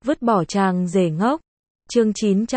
vứt bỏ chàng rể ngốc. Chương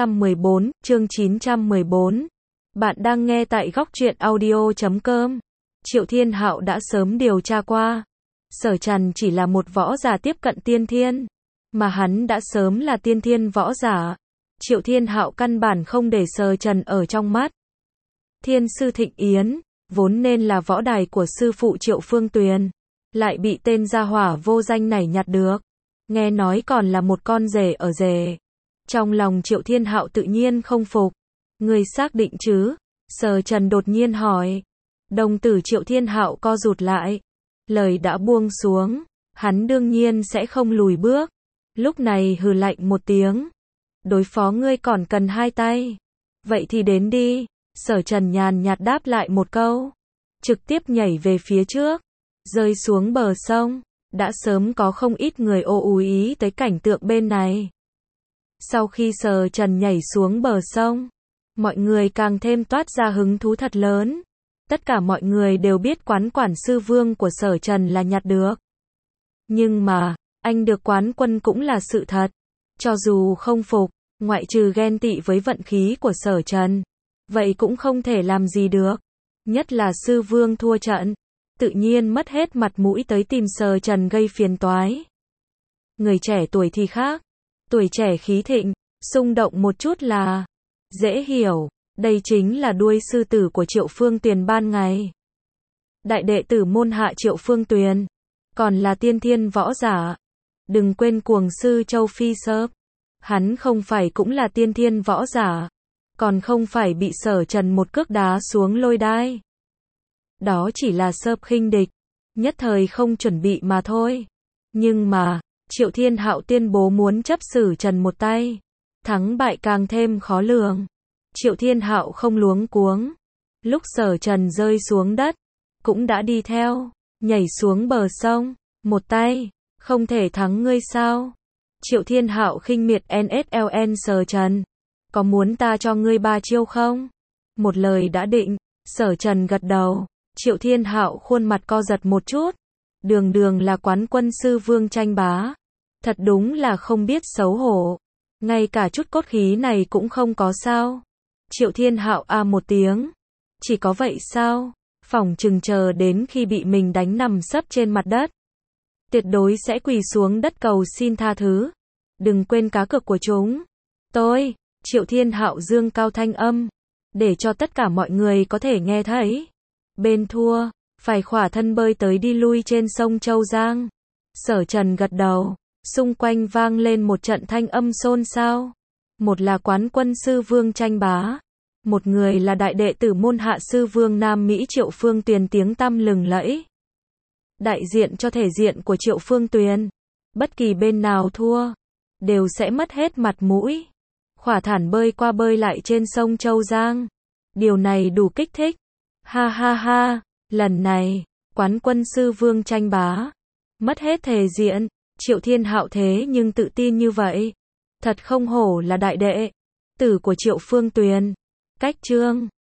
914. Bạn đang nghe tại góc truyện audio.com. Triệu Thiên Hạo đã sớm điều tra qua. Sở Trần chỉ là một võ giả tiếp cận tiên thiên, mà hắn đã sớm là tiên thiên võ giả. Triệu Thiên Hạo căn bản không để Sở Trần ở trong mắt. Thiên sư Thịnh Yến, vốn nên là võ đài của sư phụ Triệu Phương Tuyền, lại bị tên gia hỏa vô danh này nhặt được. Nghe nói còn là một con rể ở rể. Trong lòng Triệu Thiên Hạo tự nhiên không phục. Ngươi xác định chứ? Sở Trần đột nhiên hỏi. Đồng tử Triệu Thiên Hạo co rụt lại. Lời đã buông xuống, hắn đương nhiên sẽ không lùi bước. Lúc này hừ lạnh một tiếng. Đối phó ngươi còn cần hai tay. Vậy thì đến đi. Sở Trần nhàn nhạt đáp lại một câu. Trực tiếp nhảy về phía trước. Rơi xuống bờ sông. Đã sớm có không ít người ô ý tới cảnh tượng bên này. Sau khi Sở Trần nhảy xuống bờ sông, mọi người càng thêm toát ra hứng thú thật lớn. Tất cả mọi người đều biết quán quản sư vương của Sở Trần là nhặt được. Nhưng mà, anh được quán quân cũng là sự thật. Cho dù không phục, ngoại trừ ghen tị với vận khí của Sở Trần, vậy cũng không thể làm gì được. Nhất là sư vương thua trận, tự nhiên mất hết mặt mũi tới tìm Sở Trần gây phiền toái. Người trẻ tuổi thì khác, tuổi trẻ khí thịnh, xung động một chút là dễ hiểu, đây chính là đuôi sư tử của Triệu Phương Tuyền ban ngày. Đại đệ tử môn hạ Triệu Phương Tuyền, còn là tiên thiên võ giả. Đừng quên cuồng sư Châu Phi Sớp, hắn không phải cũng là tiên thiên võ giả, còn không phải bị Sở Trần một cước đá xuống lôi đài. Đó chỉ là Sớp khinh địch, nhất thời không chuẩn bị mà thôi. Nhưng mà, Triệu Thiên Hạo tuyên bố muốn chấp xử Trần một tay, thắng bại càng thêm khó lường. Triệu Thiên Hạo không luống cuống. Lúc Sở Trần rơi xuống đất, cũng đã đi theo, nhảy xuống bờ sông, một tay, không thể thắng ngươi sao? Triệu Thiên Hạo khinh miệt NSLN Sở Trần, có muốn ta cho ngươi 3 chiêu không? Một lời đã định, Sở Trần gật đầu. Triệu Thiên Hạo khuôn mặt co giật một chút. Đường đường là quán quân sư vương tranh bá, thật đúng là không biết xấu hổ. Ngay cả chút cốt khí này cũng không có sao? Triệu Thiên Hạo một tiếng. Chỉ có vậy sao? Phỏng chừng chờ đến khi bị mình đánh nằm sấp trên mặt đất, tuyệt đối sẽ quỳ xuống đất cầu xin tha thứ. Đừng quên cá cược của chúng. Tôi, Triệu Thiên Hạo dương cao thanh âm, để cho tất cả mọi người có thể nghe thấy. Bên thua, phải khỏa thân bơi tới đi lui trên sông Châu Giang. Sở Trần gật đầu, xung quanh vang lên một trận thanh âm xôn xao. Một là quán quân sư vương tranh bá, một người là đại đệ tử môn hạ sư vương Nam Mỹ Triệu Phương Tuyền tiếng tăm lừng lẫy. Đại diện cho thể diện của Triệu Phương Tuyền, bất kỳ bên nào thua, đều sẽ mất hết mặt mũi. Khỏa thản bơi qua bơi lại trên sông Châu Giang. Điều này đủ kích thích. Ha ha ha, lần này, quán quân sư vương tranh bá, mất hết thể diện. Triệu Thiên Hạo thế nhưng tự tin như vậy. Thật không hổ là đại đệ tử của Triệu Phương Tuyền. Cách chương